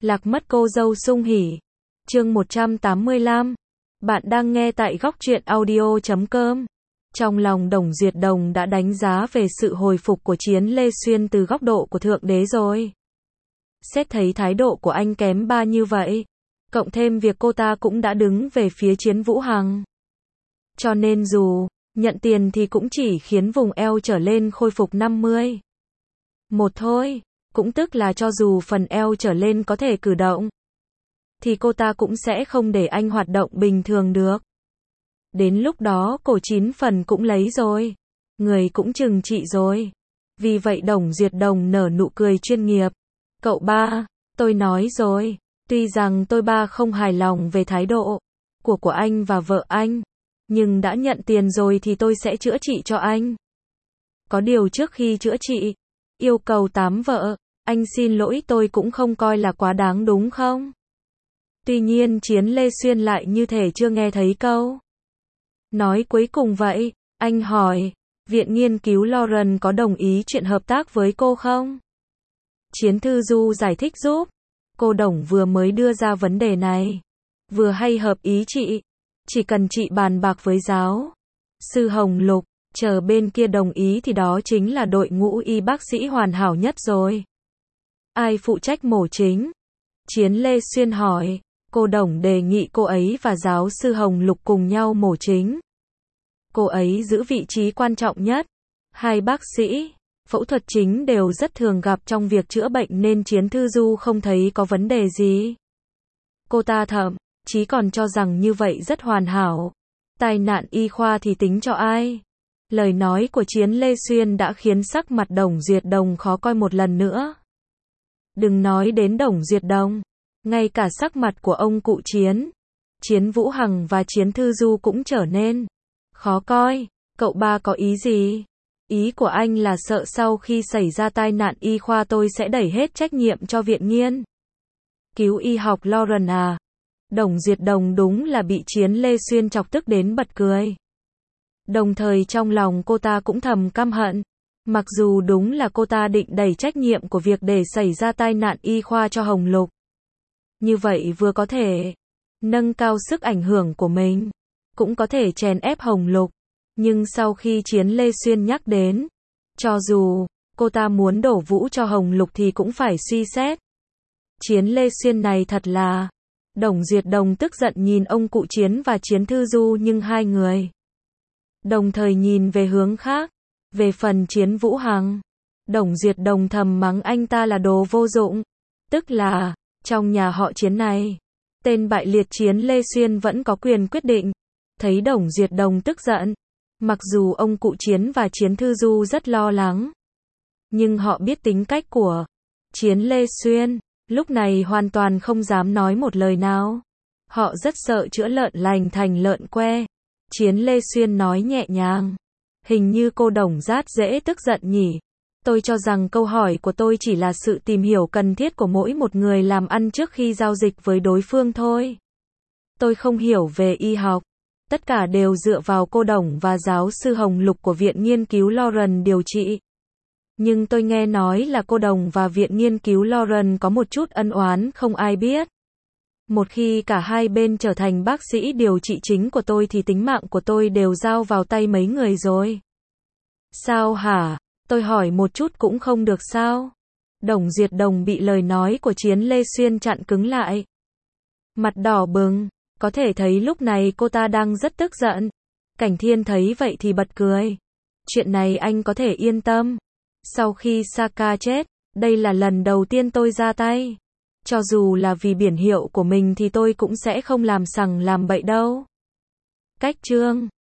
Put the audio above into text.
Lạc mất cô dâu sung hỉ. Chương 185. Bạn đang nghe tại góc truyện audio.com. Trong lòng Đồng Duyệt Đồng đã đánh giá về sự hồi phục của Chiến Lê Xuyên từ góc độ của Thượng Đế rồi. Xét thấy thái độ của anh kém ba như vậy, cộng thêm việc cô ta cũng đã đứng về phía Chiến Vũ Hằng. Cho nên dù nhận tiền thì cũng chỉ khiến vùng eo trở lên khôi phục 50. Một thôi, cũng tức là cho dù phần eo trở lên có thể cử động, thì cô ta cũng sẽ không để anh hoạt động bình thường được. Đến lúc đó cổ 9 phần cũng lấy rồi, người cũng trừng trị rồi. Vì vậy Đồng Duyệt Đồng nở nụ cười chuyên nghiệp. Cậu ba, tôi nói rồi, tuy rằng tôi ba không hài lòng về thái độ của anh và vợ anh, nhưng đã nhận tiền rồi thì tôi sẽ chữa trị cho anh. Có điều trước khi chữa trị, yêu cầu 8 vợ, anh xin lỗi tôi cũng không coi là quá đáng đúng không? Tuy nhiên Chiến Lê Xuyên lại như thể chưa nghe thấy câu nói cuối cùng vậy. Anh hỏi, Viện Nghiên cứu Lauren có đồng ý chuyện hợp tác với cô không? Chiến Thư Du giải thích giúp. Cô Đồng vừa mới đưa ra vấn đề này, vừa hay hợp ý chị. Chỉ cần chị bàn bạc với giáo sư Hồng Lục, chờ bên kia đồng ý thì đó chính là đội ngũ y bác sĩ hoàn hảo nhất rồi. Ai phụ trách mổ chính? Chiến Lê Xuyên hỏi. Cô Đồng đề nghị cô ấy và giáo sư Hồng Lục cùng nhau mổ chính. Cô ấy giữ vị trí quan trọng nhất. Hai bác sĩ phẫu thuật chính đều rất thường gặp trong việc chữa bệnh nên Chiến Thư Du không thấy có vấn đề gì. Cô ta thậm chí còn cho rằng như vậy rất hoàn hảo. Tai nạn y khoa thì tính cho ai? Lời nói của Chiến Lê Xuyên đã khiến sắc mặt Đồng Duyệt Đồng khó coi một lần nữa. Đừng nói đến Đồng Duyệt Đồng, ngay cả sắc mặt của ông cụ Chiến Vũ Hằng và Chiến Thư Du cũng trở nên khó coi. Cậu ba có ý gì? Ý của anh là sợ sau khi xảy ra tai nạn y khoa tôi sẽ đẩy hết trách nhiệm cho Viện Nghiên cứu y học Lauren à? Đồng Duyệt Đồng đúng là bị Chiến Lê Xuyên chọc tức đến bật cười. Đồng thời trong lòng cô ta cũng thầm căm hận. Mặc dù đúng là cô ta định đẩy trách nhiệm của việc để xảy ra tai nạn y khoa cho Hồng Lục. Như vậy vừa có thể nâng cao sức ảnh hưởng của mình, cũng có thể chèn ép Hồng Lục. Nhưng sau khi Chiến Lê Xuyên nhắc đến, cho dù cô ta muốn đổ vũ cho Hồng Lục thì cũng phải suy xét. Chiến Lê Xuyên này thật là... Đồng Duyệt Đồng tức giận nhìn ông cụ Chiến và Chiến Thư Du nhưng hai người đồng thời nhìn về hướng khác. Về phần Chiến Vũ Hằng, Đồng Duyệt Đồng thầm mắng anh ta là đồ vô dụng. Tức là, trong nhà họ Chiến này, tên bại liệt Chiến Lê Xuyên vẫn có quyền quyết định. Thấy Đồng Duyệt Đồng tức giận, mặc dù ông cụ Chiến và Chiến Thư Du rất lo lắng, nhưng họ biết tính cách của Chiến Lê Xuyên, lúc này hoàn toàn không dám nói một lời nào. Họ rất sợ chữa lợn lành thành lợn que. Chiến Lê Xuyên nói nhẹ nhàng. Hình như cô Đồng rất dễ tức giận nhỉ. Tôi cho rằng câu hỏi của tôi chỉ là sự tìm hiểu cần thiết của mỗi một người làm ăn trước khi giao dịch với đối phương thôi. Tôi không hiểu về y học. Tất cả đều dựa vào cô Đồng và giáo sư Hồng Lục của Viện Nghiên cứu Lauren điều trị. Nhưng tôi nghe nói là cô Đồng và Viện Nghiên cứu Lauren có một chút ân oán không ai biết. Một khi cả hai bên trở thành bác sĩ điều trị chính của tôi thì tính mạng của tôi đều giao vào tay mấy người rồi. Sao hả? Tôi hỏi một chút cũng không được sao? Đồng Duyệt Đồng bị lời nói của Chiến Lê Xuyên chặn cứng lại. Mặt đỏ bừng, có thể thấy lúc này cô ta đang rất tức giận. Cảnh Thiên thấy vậy thì bật cười. Chuyện này anh có thể yên tâm. Sau khi Saka chết, đây là lần đầu tiên tôi ra tay. Cho dù là vì biển hiệu của mình thì tôi cũng sẽ không làm sằng làm bậy đâu. Cách chương